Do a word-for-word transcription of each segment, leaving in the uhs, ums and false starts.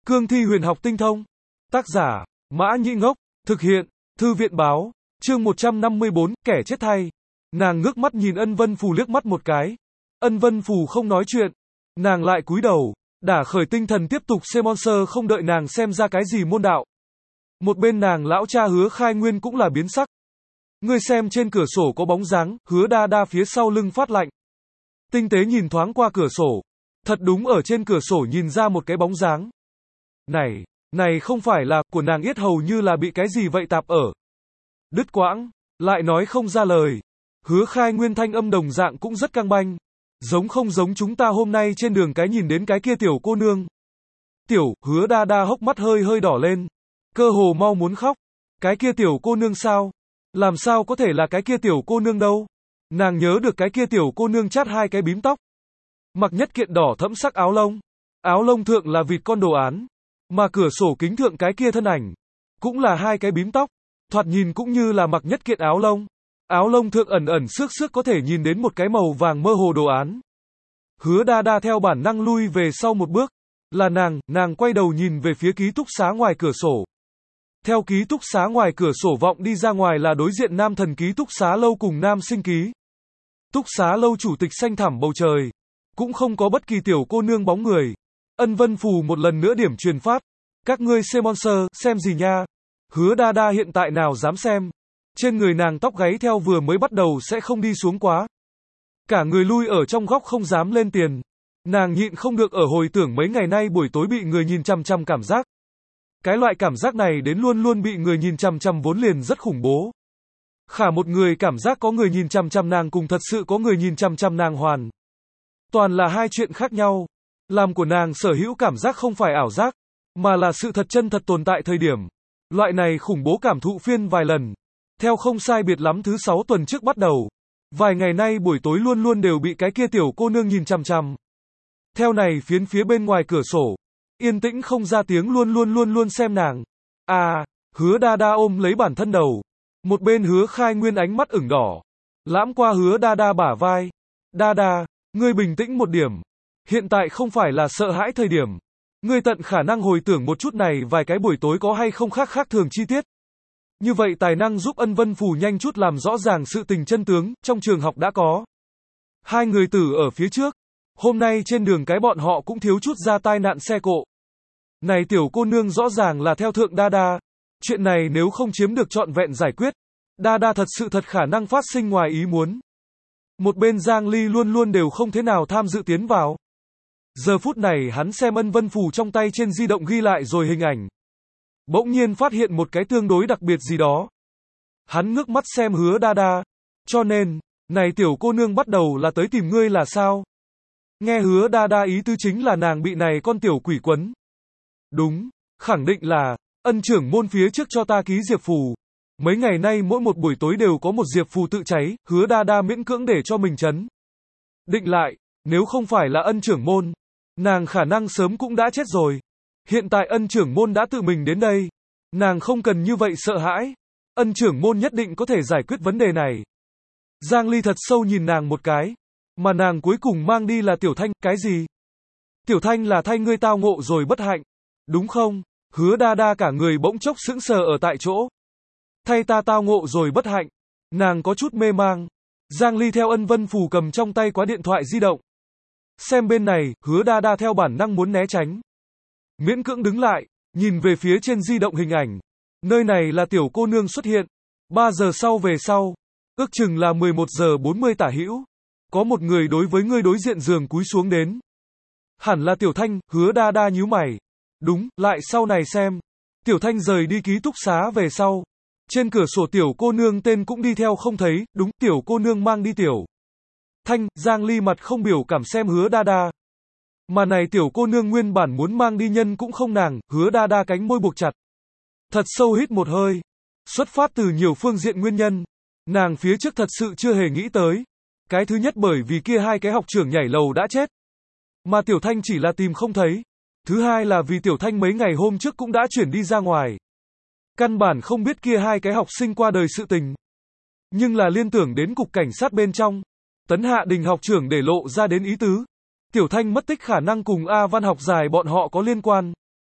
Cương thi huyền học tinh thông. Tác giả, Mã Nhĩ Ngốc. Thực hiện, Thư viện Báo. Chương một trăm năm mươi bốn, kẻ chết thay. Nàng ngước mắt nhìn Ân Vân Phù liếc mắt một cái. Ân Vân Phù không nói chuyện. Nàng lại cúi đầu, đả khởi tinh thần tiếp tục xem monster không đợi nàng xem ra cái gì môn đạo. Một bên nàng lão cha Hứa Khai Nguyên cũng là biến sắc. Ngươi xem trên cửa sổ có bóng dáng, Hứa Đa Đa phía sau lưng phát lạnh. Tinh tế nhìn thoáng qua cửa sổ. Thật đúng ở trên cửa sổ nhìn ra một cái bóng dáng. Này, này không phải là, của nàng yết hầu như là bị cái gì vậy tạp ở. Đứt quãng, lại nói không ra lời. Hứa Khai Nguyên thanh âm đồng dạng cũng rất căng banh. Giống không giống chúng ta hôm nay trên đường cái nhìn đến cái kia tiểu cô nương. Tiểu, Hứa Đa Đa hốc mắt hơi hơi đỏ lên. Cơ hồ mau muốn khóc. Cái kia tiểu cô nương sao? Làm sao có thể là cái kia tiểu cô nương đâu? Nàng nhớ được cái kia tiểu cô nương chát hai cái bím tóc. Mặc nhất kiện đỏ thẫm sắc áo lông. Áo lông thượng là vịt con đồ án. Mà cửa sổ kính thượng cái kia thân ảnh. Cũng là hai cái bím tóc. Thoạt nhìn cũng như là mặc nhất kiện áo lông. Áo lông thượng ẩn ẩn xước xước có thể nhìn đến một cái màu vàng mơ hồ đồ án. Hứa Đa Đa theo bản năng lui về sau một bước. Là nàng, nàng quay đầu nhìn về phía ký túc xá ngoài cửa sổ. Theo ký túc xá ngoài cửa sổ vọng đi ra ngoài là đối diện nam thần ký túc xá lâu cùng nam sinh ký. Túc xá lâu chủ tịch xanh thẳm bầu trời. Cũng không có bất kỳ tiểu cô nương bóng người. Ân Vân Phù một lần nữa điểm truyền phát. Các ngươi xem monster, xem gì nha? Hứa Đa Đa hiện tại nào dám xem. Trên người nàng tóc gáy theo vừa mới bắt đầu sẽ không đi xuống quá. Cả người lui ở trong góc không dám lên tiền. Nàng nhịn không được ở hồi tưởng mấy ngày nay buổi tối bị người nhìn chằm chằm cảm giác. Cái loại cảm giác này đến luôn luôn bị người nhìn chằm chằm vốn liền rất khủng bố. Khả một người cảm giác có người nhìn chằm chằm nàng cùng thật sự có người nhìn chằm chằm nàng hoàn. Toàn là hai chuyện khác nhau. Làm của nàng sở hữu cảm giác không phải ảo giác, mà là sự thật chân thật tồn tại thời điểm. Loại này khủng bố cảm thụ phiên vài lần. Theo không sai biệt lắm thứ sáu tuần trước bắt đầu. Vài ngày nay buổi tối luôn luôn đều bị cái kia tiểu cô nương nhìn chằm chằm. Theo này phiến phía bên ngoài cửa sổ. Yên tĩnh không ra tiếng luôn luôn luôn luôn xem nàng. À, Hứa Đa Đa ôm lấy bản thân đầu. Một bên Hứa Khai Nguyên ánh mắt ửng đỏ. Lãm qua Hứa Đa Đa bả vai. Đa Đa, ngươi bình tĩnh một điểm. Hiện tại không phải là sợ hãi thời điểm. Ngươi tận khả năng hồi tưởng một chút này vài cái buổi tối có hay không khác khác thường chi tiết. Như vậy tài năng giúp Ân Vân Phù nhanh chút làm rõ ràng sự tình chân tướng, trong trường học đã có. Hai người tử ở phía trước. Hôm nay trên đường cái bọn họ cũng thiếu chút ra tai nạn xe cộ. Này tiểu cô nương rõ ràng là theo thượng Đa Đa. Chuyện này nếu không chiếm được trọn vẹn giải quyết. Đa Đa thật sự thật khả năng phát sinh ngoài ý muốn. Một bên Giang Ly luôn luôn đều không thế nào tham dự tiến vào. Giờ phút này hắn xem Ân Vân Phù trong tay trên di động ghi lại rồi hình ảnh. Bỗng nhiên phát hiện một cái tương đối đặc biệt gì đó. Hắn ngước mắt xem Hứa Đa Đa. Cho nên, này tiểu cô nương bắt đầu là tới tìm ngươi là sao? Nghe Hứa Đa Đa ý tứ chính là nàng bị này con tiểu quỷ quấn. Đúng, khẳng định là, Ân trưởng môn phía trước cho ta ký diệp phù. Mấy ngày nay mỗi một buổi tối đều có một diệp phù tự cháy, Hứa Đa Đa miễn cưỡng để cho mình chấn định lại, nếu không phải là Ân trưởng môn, nàng khả năng sớm cũng đã chết rồi. Hiện tại Ân trưởng môn đã tự mình đến đây. Nàng không cần như vậy sợ hãi. Ân trưởng môn nhất định có thể giải quyết vấn đề này. Giang Ly thật sâu nhìn nàng một cái. Mà nàng cuối cùng mang đi là Tiểu Thanh, cái gì? Tiểu Thanh là thay ngươi tao ngộ rồi bất hạnh. Đúng không? Hứa Đa Đa cả người bỗng chốc sững sờ ở tại chỗ. Thay ta tao ngộ rồi bất hạnh. Nàng có chút mê mang. Giang Ly theo Ân Vân Phù cầm trong tay quá điện thoại di động. Xem bên này, Hứa Đa Đa theo bản năng muốn né tránh. Miễn cưỡng đứng lại, nhìn về phía trên di động hình ảnh. Nơi này là tiểu cô nương xuất hiện. ba giờ sau về sau. Ước chừng là mười một giờ bốn mươi tả hữu. Có một người đối với ngươi đối diện giường cúi xuống đến. Hẳn là Tiểu Thanh, Hứa Đa Đa nhíu mày. Đúng, lại sau này xem. Tiểu Thanh rời đi ký túc xá về sau. Trên cửa sổ tiểu cô nương tên cũng đi theo không thấy, đúng, tiểu cô nương mang đi Tiểu Thanh. Giang Ly mặt không biểu cảm xem Hứa Đa Đa. Mà này tiểu cô nương nguyên bản muốn mang đi nhân cũng không nàng, Hứa Đa Đa cánh môi buộc chặt. Thật sâu hít một hơi. Xuất phát từ nhiều phương diện nguyên nhân. Nàng phía trước thật sự chưa hề nghĩ tới. Cái thứ nhất bởi vì kia hai cái học trưởng nhảy lầu đã chết. Mà Tiểu Thanh chỉ là tìm không thấy. Thứ hai là vì Tiểu Thanh mấy ngày hôm trước cũng đã chuyển đi ra ngoài. Căn bản không biết kia hai cái học sinh qua đời sự tình. Nhưng là liên tưởng đến cục cảnh sát bên trong. Tấn Hạ Đình học trưởng để lộ ra đến ý tứ. Tiểu Thanh mất tích khả năng cùng A Văn học dài bọn họ có liên quan.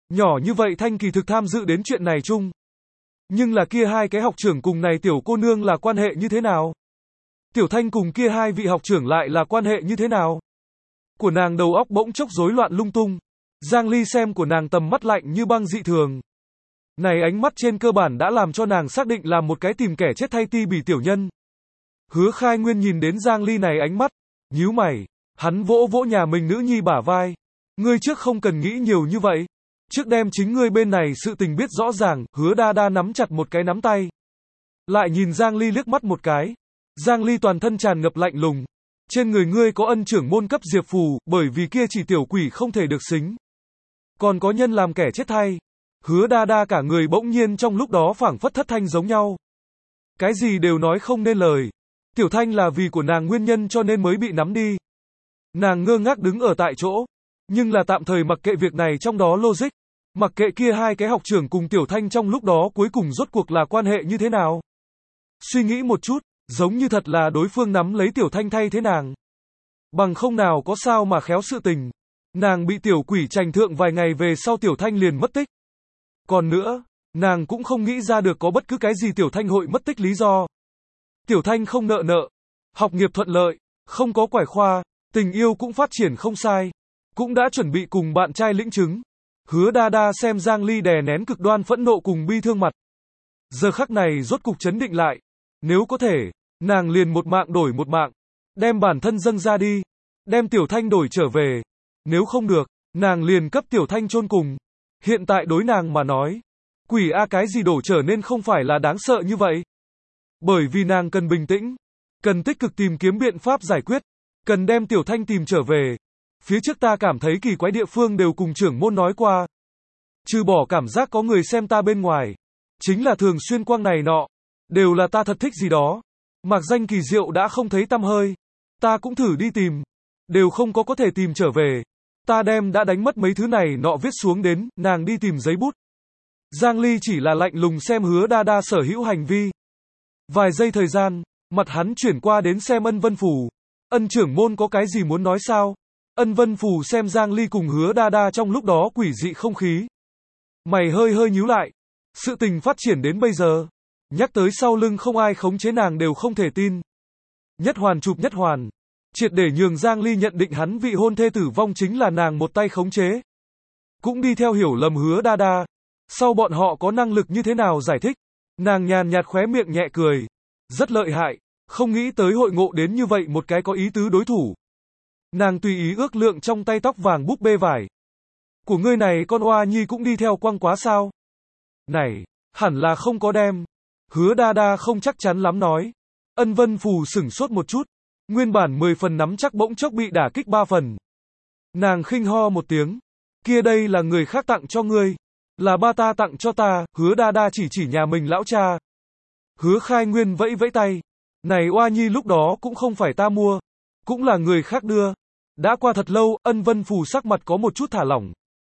Nhỏ như vậy Thanh kỳ thực tham dự đến chuyện này chung. Nhưng là kia hai cái học trưởng cùng này tiểu cô nương là quan hệ như thế nào? Tiểu Thanh cùng kia hai vị học trưởng lại là quan hệ như thế nào? Của nàng đầu óc bỗng chốc rối loạn lung tung. Giang Ly xem của nàng tầm mắt lạnh như băng dị thường. Này ánh mắt trên cơ bản đã làm cho nàng xác định là một cái tìm kẻ chết thay ti bỉ tiểu nhân. Hứa Khai Nguyên nhìn đến Giang Ly này ánh mắt, nhíu mày, hắn vỗ vỗ nhà mình nữ nhi bả vai. Ngươi trước không cần nghĩ nhiều như vậy. Trước đem chính ngươi bên này sự tình biết rõ ràng, Hứa Đa Đa nắm chặt một cái nắm tay. Lại nhìn Giang Ly liếc mắt một cái. Giang Ly toàn thân tràn ngập lạnh lùng. Trên người ngươi có ân trưởng môn cấp diệp phù, bởi vì kia chỉ tiểu quỷ không thể được xính. Còn có nhân làm kẻ chết thay. Hứa Đa Đa cả người bỗng nhiên trong lúc đó phảng phất thất thanh giống nhau. Cái gì đều nói không nên lời. Tiểu Thanh là vì của nàng nguyên nhân cho nên mới bị nắm đi. Nàng ngơ ngác đứng ở tại chỗ. Nhưng là tạm thời mặc kệ việc này trong đó logic. Mặc kệ kia hai cái học trưởng cùng Tiểu Thanh trong lúc đó cuối cùng rốt cuộc là quan hệ như thế nào. Suy nghĩ một chút, giống như thật là đối phương nắm lấy Tiểu Thanh thay thế nàng. Bằng không nào có sao mà khéo sự tình. Nàng bị tiểu quỷ trành thượng vài ngày về sau Tiểu Thanh liền mất tích. Còn nữa, nàng cũng không nghĩ ra được có bất cứ cái gì Tiểu Thanh hội mất tích lý do. Tiểu Thanh không nợ nợ, học nghiệp thuận lợi, không có quải khoa, tình yêu cũng phát triển không sai, cũng đã chuẩn bị cùng bạn trai lĩnh chứng. Hứa Đa Đa xem Giang Ly đè nén cực đoan phẫn nộ cùng bi thương mặt. Giờ khắc này rốt cục chấn định lại. Nếu có thể, nàng liền một mạng đổi một mạng, đem bản thân dâng ra đi, đem Tiểu Thanh đổi trở về. Nếu không được, nàng liền cấp Tiểu Thanh chôn cùng. Hiện tại đối nàng mà nói, quỷ a cái gì đổ trở nên không phải là đáng sợ như vậy. Bởi vì nàng cần bình tĩnh, cần tích cực tìm kiếm biện pháp giải quyết, cần đem Tiểu Thanh tìm trở về. Phía trước ta cảm thấy kỳ quái địa phương đều cùng trưởng môn nói qua. Trừ bỏ cảm giác có người xem ta bên ngoài, chính là thường xuyên quang này nọ, đều là ta thật thích gì đó. Mặc danh kỳ diệu đã không thấy tăm hơi. Ta cũng thử đi tìm, đều không có có thể tìm trở về. Ta đem đã đánh mất mấy thứ này nọ viết xuống đến, nàng đi tìm giấy bút. Giang Ly chỉ là lạnh lùng xem Hứa Đa Đa sở hữu hành vi. Vài giây thời gian, mặt hắn chuyển qua đến xem Ân Vân Phù. Ân trưởng môn có cái gì muốn nói sao? Ân Vân Phù xem Giang Ly cùng Hứa Đa Đa trong lúc đó quỷ dị không khí. Mày hơi hơi nhíu lại. Sự tình phát triển đến bây giờ. Nhắc tới sau lưng không ai khống chế nàng đều không thể tin. Nhất hoàn chụp nhất hoàn. Triệt để nhường Giang Ly nhận định hắn vị hôn thê tử vong chính là nàng một tay khống chế. Cũng đi theo hiểu lầm Hứa Đa Đa. Sau bọn họ có năng lực như thế nào giải thích. Nàng nhàn nhạt khóe miệng nhẹ cười. Rất lợi hại. Không nghĩ tới hội ngộ đến như vậy một cái có ý tứ đối thủ. Nàng tùy ý ước lượng trong tay tóc vàng búp bê vải. Của ngươi này con oa nhi cũng đi theo quăng quá sao? Này, hẳn là không có đem. Hứa Đa Đa không chắc chắn lắm nói. Ân Vân Phù sửng sốt một chút. Nguyên bản mười phần nắm chắc bỗng chốc bị đả kích ba phần. Nàng khinh ho một tiếng. Kia đây là người khác tặng cho ngươi. Là ba ta tặng cho ta. Hứa Đa Đa chỉ chỉ nhà mình lão cha. Hứa Khai Nguyên vẫy vẫy tay. Này oa nhi lúc đó cũng không phải ta mua. Cũng là người khác đưa. Đã qua thật lâu, Ân Vân Phù sắc mặt có một chút thả lỏng.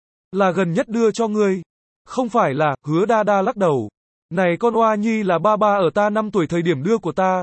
Là gần nhất đưa cho ngươi. Không phải là, Hứa Đa Đa lắc đầu. Này con oa nhi là ba ba ở ta năm tuổi thời điểm đưa của ta.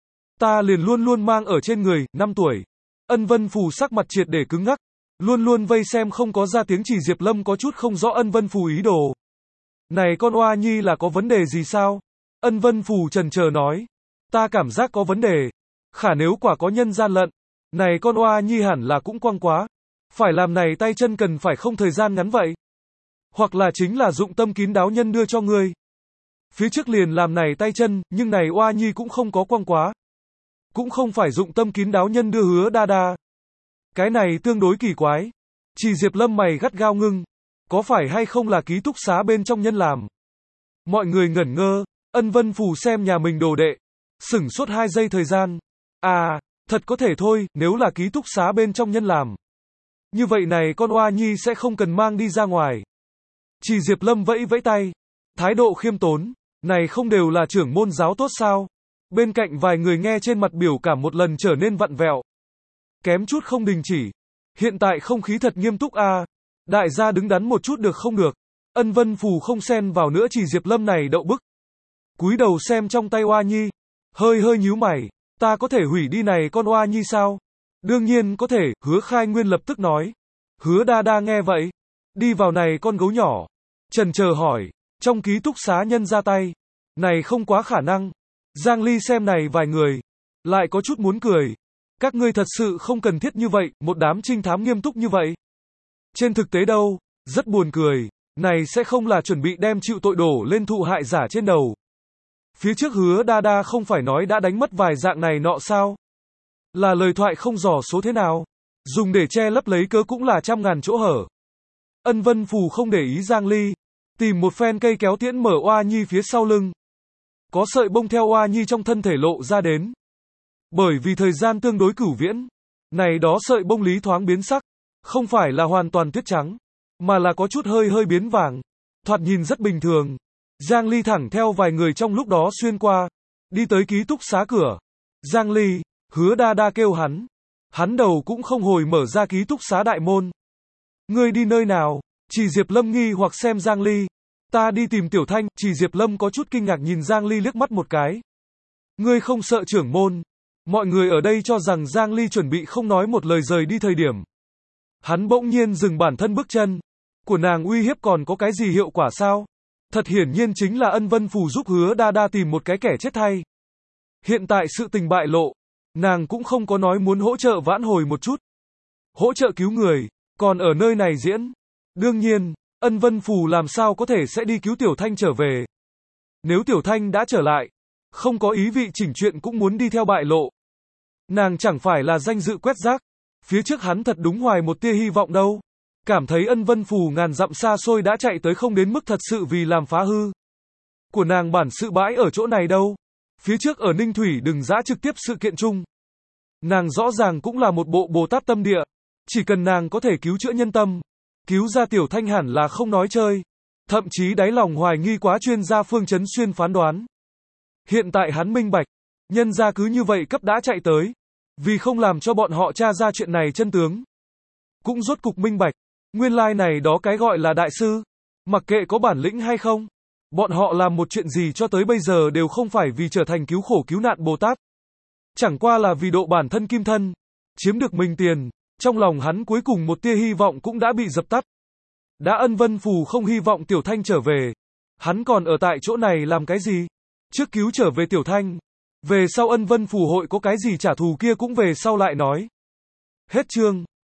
Ta liền luôn luôn mang ở trên người, năm tuổi. Ân Vân Phù sắc mặt triệt để cứng ngắc. Luôn luôn vây xem không có ra tiếng chỉ Diệp Lâm có chút không rõ Ân Vân Phù ý đồ. Này con oa nhi là có vấn đề gì sao? Ân Vân Phù chần chờ nói. Ta cảm giác có vấn đề. Khả nếu quả có nhân gian lận. Này con oa nhi hẳn là cũng quăng quá. Phải làm này tay chân cần phải không thời gian ngắn vậy. Hoặc là chính là dụng tâm kín đáo nhân đưa cho ngươi. Phía trước liền làm này tay chân, nhưng này oa nhi cũng không có quăng quá. Cũng không phải dụng tâm kín đáo nhân đưa Hứa Đa Đa. Cái này tương đối kỳ quái. Chỉ Diệp Lâm mày gắt gao ngưng. Có phải hay không là ký túc xá bên trong nhân làm? Mọi người ngẩn ngơ. Ân Vân Phù xem nhà mình đồ đệ. Sửng sốt hai giây thời gian. À, thật có thể thôi, nếu là ký túc xá bên trong nhân làm. Như vậy này con oa nhi sẽ không cần mang đi ra ngoài. Chỉ Diệp Lâm vẫy vẫy tay. Thái độ khiêm tốn. Này không đều là trưởng môn giáo tốt sao? Bên cạnh vài người nghe trên mặt biểu cảm một lần trở nên vặn vẹo. Kém chút không đình chỉ. Hiện tại không khí thật nghiêm túc a. À. Đại gia đứng đắn một chút được không được. Ân Vân Phù không xen vào nữa chỉ Diệp Lâm này đậu bức. Cúi đầu xem trong tay oa nhi. Hơi hơi nhíu mày. Ta có thể hủy đi này con oa nhi sao? Đương nhiên có thể, Hứa Khai Nguyên lập tức nói. Hứa Đa Đa nghe vậy. Đi vào này con gấu nhỏ. Chần chờ hỏi, trong ký túc xá nhân ra tay. Này không quá khả năng. Giang Ly xem này vài người. Lại có chút muốn cười. Các ngươi thật sự không cần thiết như vậy, một đám trinh thám nghiêm túc như vậy. Trên thực tế đâu, rất buồn cười. Này sẽ không là chuẩn bị đem chịu tội đổ lên thụ hại giả trên đầu. Phía trước Hứa Đa Đa không phải nói đã đánh mất vài dạng này nọ sao? Là lời thoại không dò số thế nào? Dùng để che lấp lấy cớ cũng là trăm ngàn chỗ hở. Ân Vân Phù không để ý Giang Ly. Tìm một phen cây kéo tiễn mở Oa Nhi phía sau lưng. Có sợi bông theo Oa Nhi trong thân thể lộ ra đến. Bởi vì thời gian tương đối cửu viễn. Này đó sợi bông lý thoáng biến sắc. Không phải là hoàn toàn tuyết trắng. Mà là có chút hơi hơi biến vàng. Thoạt nhìn rất bình thường. Giang Ly thẳng theo vài người trong lúc đó xuyên qua. Đi tới ký túc xá cửa. Giang Ly, Hứa Đa Đa kêu hắn. Hắn đầu cũng không hồi mở ra ký túc xá đại môn. Ngươi đi nơi nào? Chỉ Diệp Lâm nghi hoặc xem Giang Ly. Ta đi tìm Tiểu Thanh. Chỉ Diệp Lâm có chút kinh ngạc nhìn Giang Ly liếc mắt một cái. Ngươi không sợ trưởng môn. Mọi người ở đây cho rằng Giang Ly chuẩn bị không nói một lời rời đi thời điểm. Hắn bỗng nhiên dừng bản thân bước chân. Của nàng uy hiếp còn có cái gì hiệu quả sao? Thật hiển nhiên chính là Ân Vân Phù giúp Hứa Đa Đa tìm một cái kẻ chết thay. Hiện tại sự tình bại lộ. Nàng cũng không có nói muốn hỗ trợ vãn hồi một chút. Hỗ trợ cứu người. Còn ở nơi này diễn. Đương nhiên, Ân Vân Phù làm sao có thể sẽ đi cứu Tiểu Thanh trở về. Nếu Tiểu Thanh đã trở lại. Không có ý vị chỉnh chuyện cũng muốn đi theo bại lộ. Nàng chẳng phải là danh dự quét rác. Phía trước hắn thật đúng hoài một tia hy vọng đâu. Cảm thấy Ân Vân Phù ngàn dặm xa xôi đã chạy tới không đến mức thật sự vì làm phá hư. Của nàng bản sự bãi ở chỗ này đâu. Phía trước ở Ninh Thủy đừng giã trực tiếp sự kiện chung. Nàng rõ ràng cũng là một bộ Bồ Tát tâm địa. Chỉ cần nàng có thể cứu chữa nhân tâm. Cứu ra Tiểu Thanh hẳn là không nói chơi. Thậm chí đáy lòng hoài nghi quá chuyên gia Phương Chấn Xuyên phán đoán. Hiện tại hắn minh bạch. Nhân gia cứ như vậy cấp đã chạy tới. Vì không làm cho bọn họ tra ra chuyện này chân tướng. Cũng rốt cục minh bạch. Nguyên lai này đó cái gọi là đại sư. Mặc kệ có bản lĩnh hay không. Bọn họ làm một chuyện gì cho tới bây giờ đều không phải vì trở thành cứu khổ cứu nạn Bồ Tát. Chẳng qua là vì độ bản thân kim thân. Chiếm được mình tiền. Trong lòng hắn cuối cùng một tia hy vọng cũng đã bị dập tắt. Đã Ân Vân Phù không hy vọng Tiểu Thanh trở về. Hắn còn ở tại chỗ này làm cái gì? Trước cứu trở về Tiểu Thanh. Về sau Ân Vân Phù hội có cái gì trả thù kia cũng về sau lại nói. Hết chương.